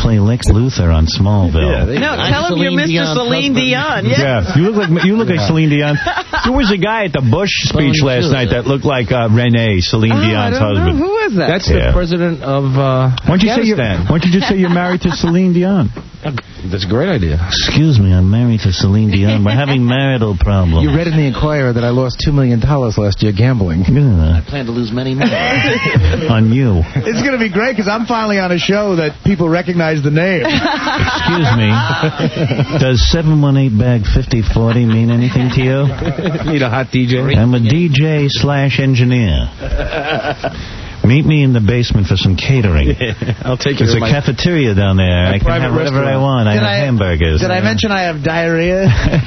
play Lex Luthor on Smallville. No, tell him you're Mr. Celine Dion. Yeah, you look like Celine Dion. There was a guy at the Bush speech last night that looked like Renee, Celine Dion's husband. Who is that? That's the president of Why don't you just say you're married to Celine Dion? That's a great idea. Excuse me, I'm married to Celine Dion. We're having marital problems. You read in the Inquirer that I lost $2 million last year gambling. I plan to lose many more. On you. It's going to be great because I'm finally on a show that people recognize the name. Excuse me. Does 718 bag 5040 mean anything to you? Need a hot DJ? I'm a DJ/engineer. Meet me in the basement for some catering. I'll take you. There's a cafeteria down there. I can have whatever I want. I have hamburgers. Did I mention I have diarrhea?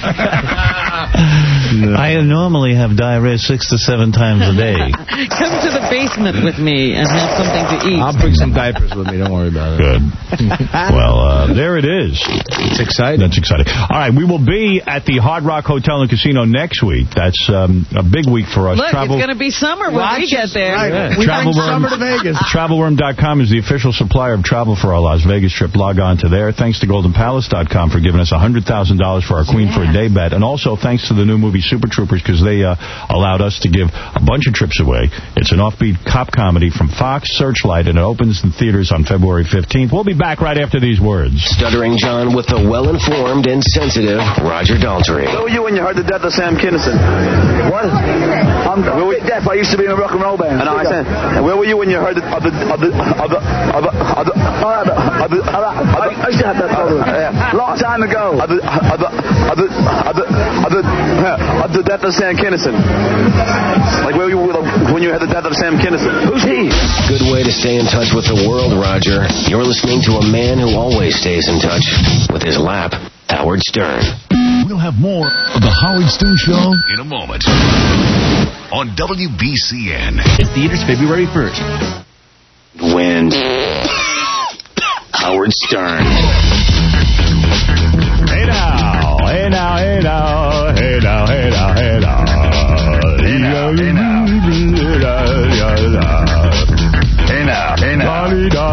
I normally have diarrhea 6 to 7 times a day. Come to the basement with me and have something to eat. I'll bring some diapers with me. Don't worry about it. Good. Well, there it is. It's exciting. That's exciting. All right, we will be at the Hard Rock Hotel and Casino next week. That's a big week for us. Look, it's going to be summer when we get there. Right. Yeah. We bring summer to Vegas. TravelWorm.com is the official supplier of travel for our Las Vegas trip. Log on to there. Thanks to GoldenPalace.com for giving us $100,000 for our Queen for a Day bet. And also thanks to the new movie Super Troopers because they allowed us to give a bunch of trips away. It's an offbeat cop comedy from Fox Searchlight, and it opens in theaters on February 15th. We'll be back right after these words. Stuttering John with the well-informed and sensitive Roger Daltrey. Where were you when you heard the death of Sam Kinison? What? Where were you? Deaf. I used to be in a rock and roll band. And I said, and where were you when you heard I used to have that problem. Long time ago. The death of Sam Kinison. Like where were you when you had the death of Sam Kinison? Who's he? Good way to stay in touch with the world, Roger. You're listening to a man who always stays in touch with his lap, Howard Stern. We'll have more of the Howard Stern Show in a moment on WBCN. It's theaters February 1st. Wind. Howard Stern. Hey now, hey now, hey now, hey now, hey now, hey now. Hey now, hey now. Hey now, hey now.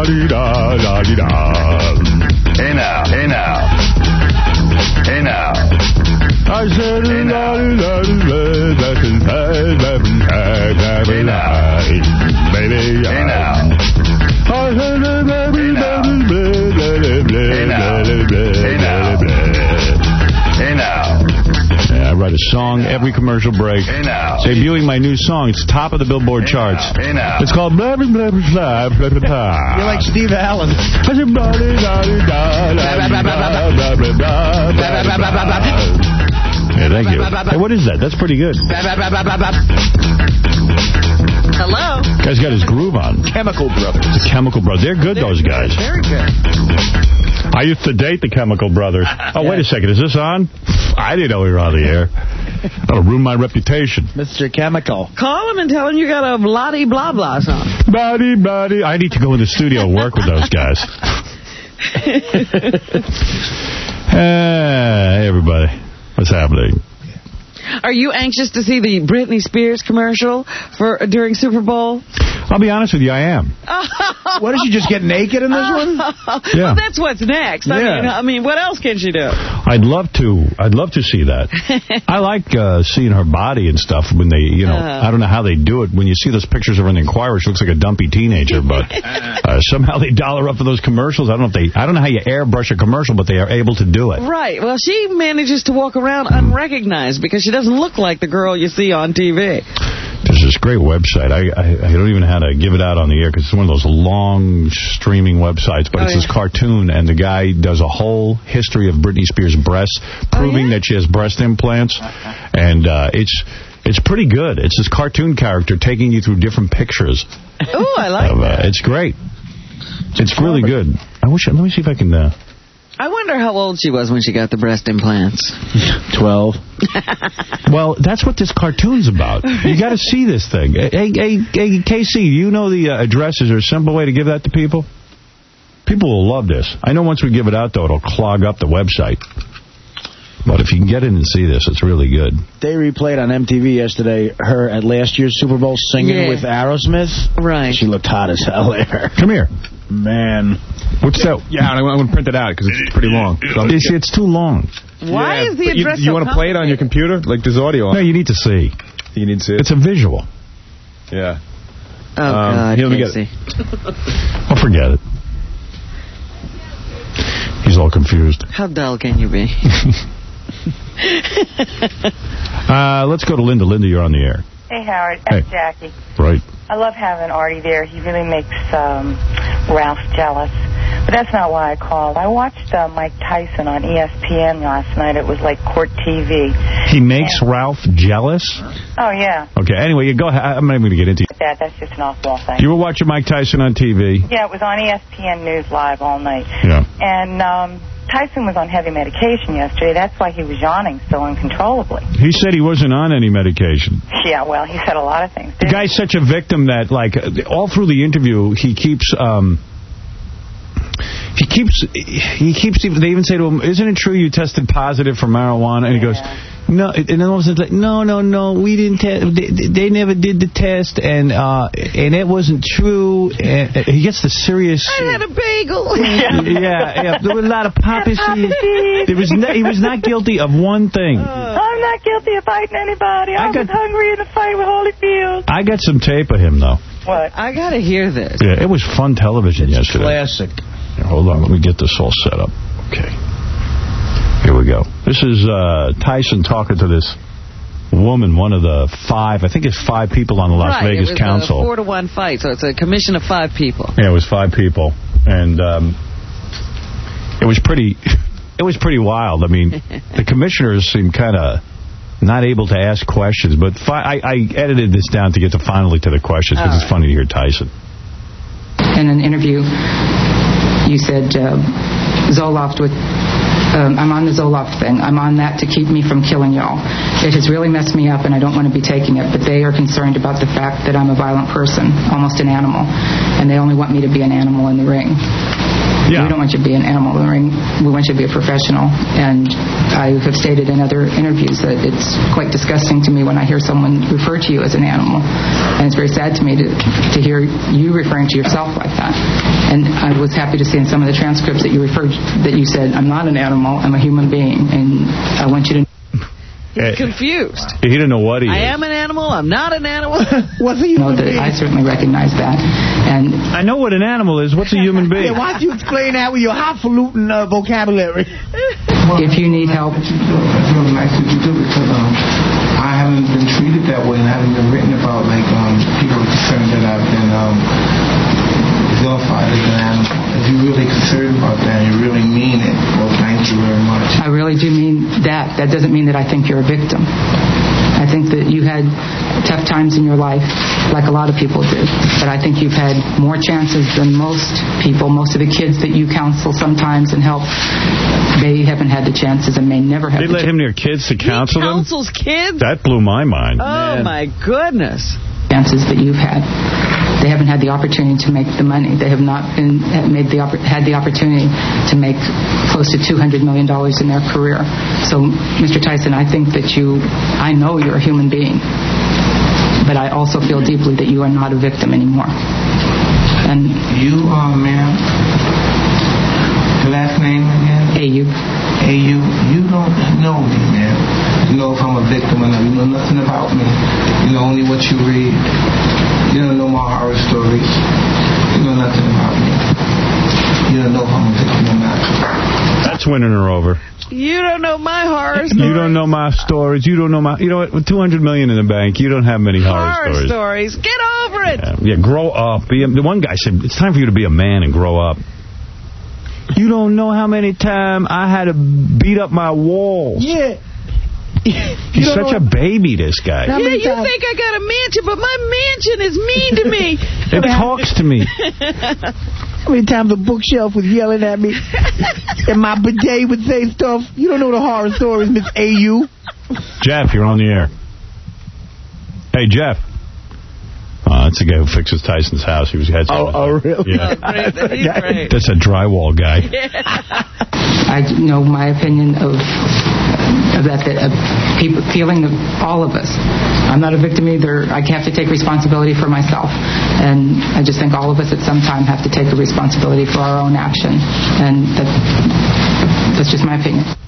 Hey now, hey now. Hey now. I said, hey now. Hey now. Baby, hey now. Hey now. Hey now. Yeah, I write a song every commercial break. Hey now. Debuting my new song. It's top of the Billboard charts. Hey now. It's called blah blah blah blah blah blah blah. You're like Steve Allen. Yeah, thank you. Hey, what is that? That's pretty good. Hello. Guy's got his groove on. Chemical Brothers. The Chemical Brothers. They're good, those guys. Very good. I used to date the Chemical Brothers. Oh, wait a second. Is this on? I didn't know we were on the air. That'll ruin my reputation. Mr. Chemical. Call him and tell him you got a bloody blah blah song. Bloody, bloody. I need to go in the studio and work with those guys. Hey, everybody. What's happening? Are you anxious to see the Britney Spears commercial during Super Bowl? I'll be honest with you, I am. What, did she just get naked in this one? Yeah. Well, that's what's next. I mean, what else can she do? I'd love to see that. I like seeing her body and stuff when they, I don't know how they do it. When you see those pictures of her in the Inquirer, she looks like a dumpy teenager, but somehow they doll her up for those commercials. I don't know how you airbrush a commercial, but they are able to do it. Right. Well, she manages to walk around unrecognized because she doesn't look like the girl you see on TV. There's this great website. I don't even know how to give it out on the air because it's one of those long streaming websites, but it's this cartoon, and the guy does a whole history of Britney Spears' breasts, proving that she has breast implants, and it's pretty good. It's this cartoon character taking you through different pictures. Oh, I like that. It's great. It's really good. Let me see if I can... I wonder how old she was when she got the breast implants. 12. Well, that's what this cartoon's about. You got to see this thing. Hey, KC, you know the address? Is there a simple way to give that to people? People will love this. I know once we give it out, though, it'll clog up the website. But if you can get in and see this, it's really good. They replayed on MTV yesterday her at last year's Super Bowl singing with Aerosmith. Right. She looked hot as hell there. Come here. Man. What's that? Yeah, I'm going to print it out because it's pretty long. So It's too long. Why is the address You want to play it on your computer? Like, there's audio on. No, you need to see. You need to see it? It's a visual. Yeah. Oh, God, here, let me get Casey. I'll forget it. He's all confused. How dull can you be? Let's go to Linda. Linda, you're on the air. Hey, Howard. That's Jackie. Right. I love having Artie there. He really makes Ralph jealous. But that's not why I called. I watched Mike Tyson on ESPN last night. It was like court TV. He makes Ralph jealous? Oh, yeah. Okay, anyway, go ahead. I'm not even going to get into it. That's just an off-wall thing. You were watching Mike Tyson on TV? Yeah, it was on ESPN News Live all night. Yeah. And Tyson was on heavy medication yesterday. That's why he was yawning so uncontrollably. He said he wasn't on any medication. Yeah, well, he said a lot of things. The guy's such a victim that, like, all through the interview, he keeps, they even say to him, isn't it true you tested positive for marijuana? And he goes, no, and then all of a sudden, like, no, we didn't test, they never did the test, and it wasn't true. And he gets the serious... I had a bagel. Yeah, there were a lot of poppy seeds. He was not guilty of one thing. I'm not guilty of fighting anybody. I was hungry in the fight with Holyfield. I got some tape of him, though. What? I got to hear this. Yeah, it was fun television yesterday. Classic. Here, hold on, let me get this all set up. Okay. Here we go. This is Tyson talking to this woman, one of the 5, I think it's 5 people on the Las Vegas Council. It was a 4-to-1 fight, so it's a commission of 5 people. Yeah, it was 5 people. And it was pretty wild. I mean, the commissioners seemed kind of not able to ask questions, but I edited this down to get finally to the questions, because it's funny to hear Tyson. In an interview, you said Zoloft would... I'm on the Zoloft thing. I'm on that to keep me from killing y'all. It has really messed me up, and I don't want to be taking it, but they are concerned about the fact that I'm a violent person, almost an animal, and they only want me to be an animal in the ring. Yeah. We don't want you to be an animal in the ring. We want you to be a professional. And I have stated in other interviews that it's quite disgusting to me when I hear someone refer to you as an animal. And it's very sad to me to hear you referring to yourself like that. And I was happy to see in some of the transcripts that you said, I'm not an animal, I'm a human being. And I want you to... He's confused. He didn't know what he is. I am an animal. I'm not an animal. What's a human being? I certainly recognize that. And I know what an animal is. What's a human being? Yeah, why don't you explain that with your highfalutin vocabulary? If you need help... It's really nice that you do, because I haven't been treated that way, and I haven't been written about, like, people are concerned that I've been vilified as an animal. If you're really concerned about that and you really mean it, well, thank you very much. I really do mean that. That doesn't mean that I think you're a victim. I think that you had tough times in your life, like a lot of people do. But I think you've had more chances than most people. Most of the kids that you counsel sometimes and help, they haven't had the chances and may never have. They let him near kids to counsel them? He counsels kids? That blew my mind. Oh, my goodness. Chances that you've had. They haven't had the opportunity to make the money. They have not had the opportunity to make close to $200 million in their career. So, Mr. Tyson, I think that I know you're a human being, but I also feel deeply that you are not a victim anymore. And you, ma'am, the last name again? A.U. A.U., you don't know me, man. You know if I'm a victim or not. You know nothing about me. You know only what you read. You don't know my horror stories. You know nothing about me. You don't know if I'm a victim or not. That's winning her over. You don't know my horror stories. You don't know my stories. You don't know my... You know what? With $200 million in the bank, you don't have many horror stories. Get over it. Yeah, grow up. The one guy said, it's time for you to be a man and grow up. You don't know how many times I had to beat up my walls. Yeah. He's such a baby, this guy. Yeah, you think I got a mansion, but my mansion is mean to me. It talks to me. How many times the bookshelf was yelling at me and my bidet would say stuff? You don't know the horror stories, Miss A.U. Jeff, you're on the air. Hey, Jeff. That's the guy who fixes Tyson's house. He had really? Yeah. Oh, great. That's a drywall guy. I know my opinion of people feeling of all of us. I'm not a victim either. I have to take responsibility for myself. And I just think all of us at some time have to take a responsibility for our own action. And that's just my opinion.